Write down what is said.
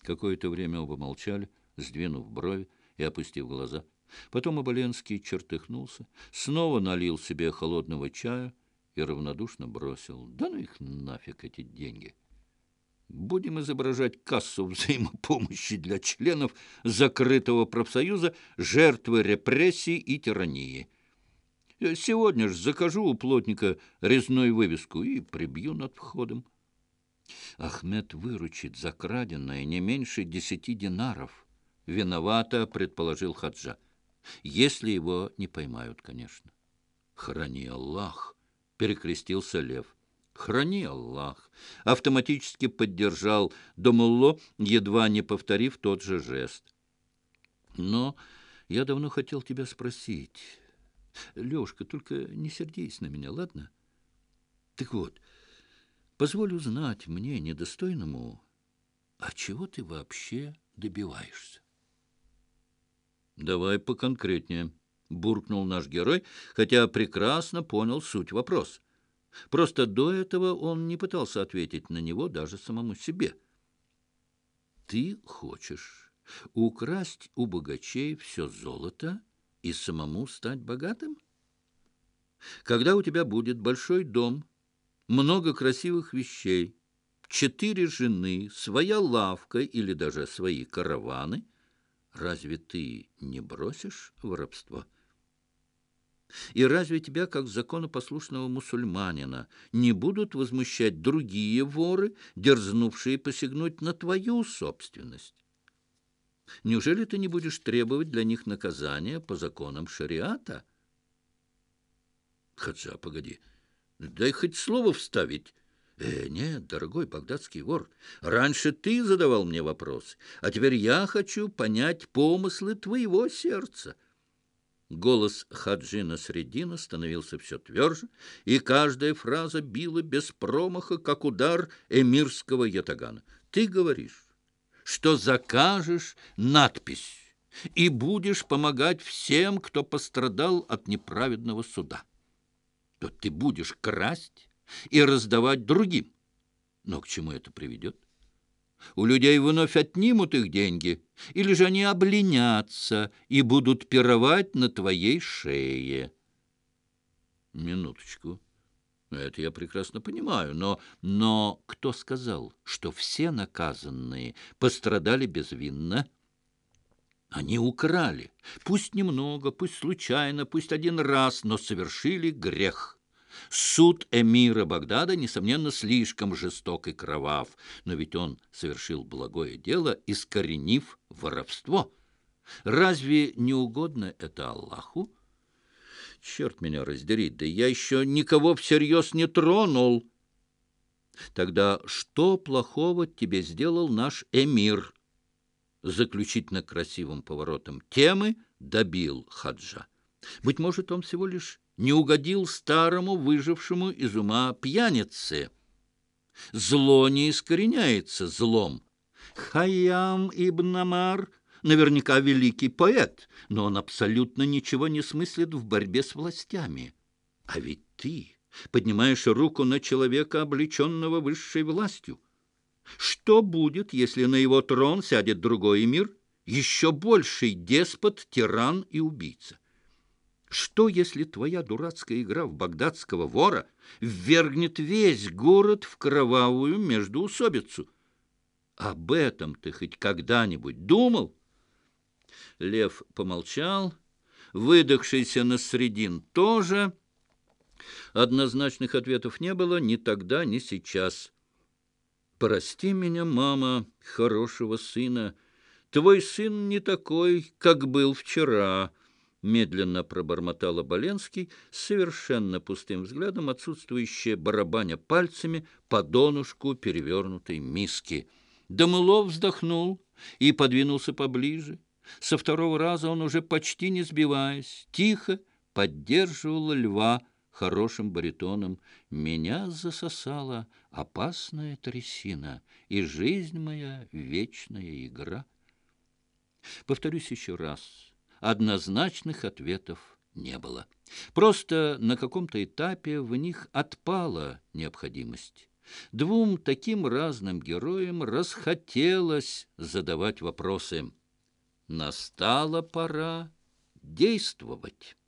Какое-то время оба молчали, сдвинув брови и опустив глаза. Потом Оболенский чертыхнулся, снова налил себе холодного чая и равнодушно бросил: «Да ну их нафиг, эти деньги! Будем изображать кассу взаимопомощи для членов закрытого профсоюза, жертвы репрессий и тирании. Сегодня же закажу у плотника резную вывеску и прибью над входом». Ахмед выручит за краденое не меньше 10 динаров. Виновато, предположил Хаджа. Если его не поймают, конечно. Храни Аллах, перекрестился Лев. Храни Аллах, автоматически поддержал Домулло, едва не повторив тот же жест. Но я давно хотел тебя спросить. Лешка, только не сердись на меня, ладно? Так вот, позволь узнать мне, недостойному, а чего ты вообще добиваешься? Давай поконкретнее, буркнул наш герой, хотя прекрасно понял суть вопроса. Просто до этого он не пытался ответить на него даже самому себе. Ты хочешь украсть у богачей все золото и самому стать богатым? Когда у тебя будет большой дом, много красивых вещей, 4 жены, своя лавка или даже свои караваны, разве ты не бросишь воровство? И разве тебя, как законопослушного мусульманина, не будут возмущать другие воры, дерзнувшие посягнуть на твою собственность? Неужели ты не будешь требовать для них наказания по законам шариата? Хаджа, погоди, дай хоть слово вставить. Нет, дорогой багдадский вор, раньше ты задавал мне вопросы, а теперь я хочу понять помыслы твоего сердца. Голос Хаджи Насреддина становился все тверже, и каждая фраза била без промаха, как удар эмирского ятагана. Ты говоришь, что закажешь надпись и будешь помогать всем, кто пострадал от неправедного суда. То ты будешь красть и раздавать другим. Но к чему это приведет? У людей вновь отнимут их деньги, или же они обленятся и будут пировать на твоей шее. Минуточку. Это я прекрасно понимаю, но кто сказал, что все наказанные пострадали безвинно? Они украли, пусть немного, пусть случайно, пусть один раз, но совершили грех. Суд эмира Багдада, несомненно, слишком жесток и кровав, но ведь он совершил благое дело, искоренив воровство. Разве не угодно это Аллаху? Черт меня раздери, да я еще никого всерьез не тронул. Тогда что плохого тебе сделал наш эмир? Заключительно красивым поворотом темы добил Хаджа. Быть может, он всего лишь не угодил старому выжившему из ума пьянице. Зло не искореняется злом. Хайям ибн Амар наверняка великий поэт, но он абсолютно ничего не смыслит в борьбе с властями. А ведь ты поднимаешь руку на человека, облеченного высшей властью. Что будет, если на его трон сядет другой эмир, еще больший деспот, тиран и убийца? Что, если твоя дурацкая игра в багдадского вора ввергнет весь город в кровавую междоусобицу? Об этом ты хоть когда-нибудь думал? Лев помолчал, выдохшийся Насреддин тоже. Однозначных ответов не было ни тогда, ни сейчас. «Прости меня, мама, хорошего сына. Твой сын не такой, как был вчера», — медленно пробормотал Оболенский, совершенно пустым взглядом, отсутствующее барабаня пальцами по донышку перевернутой миски. Домылов вздохнул и подвинулся поближе. Со второго раза он уже почти не сбиваясь, тихо поддерживал Льва хорошим баритоном. «Меня засосала опасная трясина, и жизнь моя — вечная игра». Повторюсь еще раз, однозначных ответов не было. Просто на каком-то этапе в них отпала необходимость. Двум таким разным героям расхотелось задавать вопросы. Настала пора действовать.